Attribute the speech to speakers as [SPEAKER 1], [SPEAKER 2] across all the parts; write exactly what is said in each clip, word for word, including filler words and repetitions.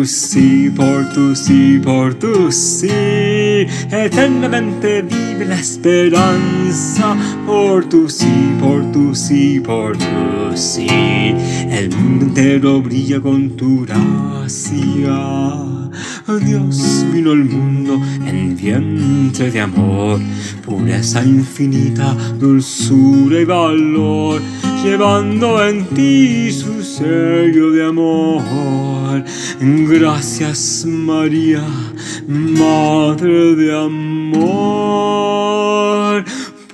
[SPEAKER 1] tu sí, por tu sí, por tu sí. Eternamente vive la esperanza. Por tu sí, por tu sí, por tu sí. El mundo entero brilla con tu gracia. Dios vino al mundo en vientre de amor, pureza infinita, dulzura y valor, llevando en ti su sello de amor. Gracias, María, Madre de amor,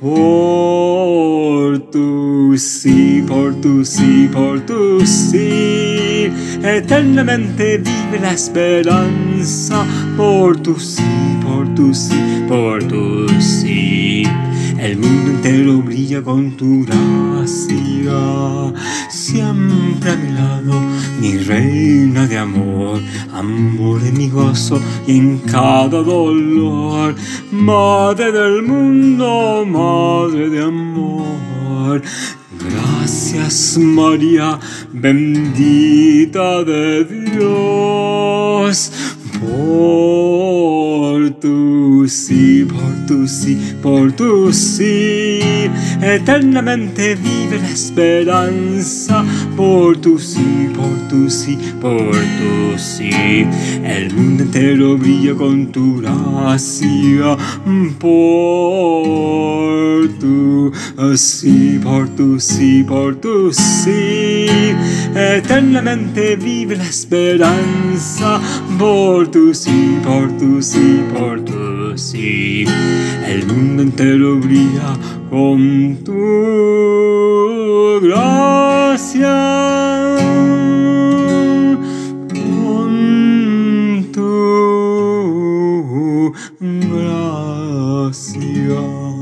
[SPEAKER 1] por tu sí, por tu sí, por tu sí. Eternamente vive la esperanza. Por tu sí, por tu sí, por tu sí. El mundo entero brilla con tu gracia. Siempre a mi lado, mi reina de amor, amor en mi gozo y en cada dolor. Madre del mundo, madre de amor. Gracias, María, bendita de Dios, por tu sí, por tu sí, por tu sí. Eternamente vive la esperanza. Por tu sí, por tu sí, por tu sí. El mundo entero brilla con tu gracia. Por tu sí, por tu sí, por tu sí. Eternamente vive la esperanza. Por tu sí, por tu sí, por tu sí. El mundo entero brilla con tu gracia, con tu gracia.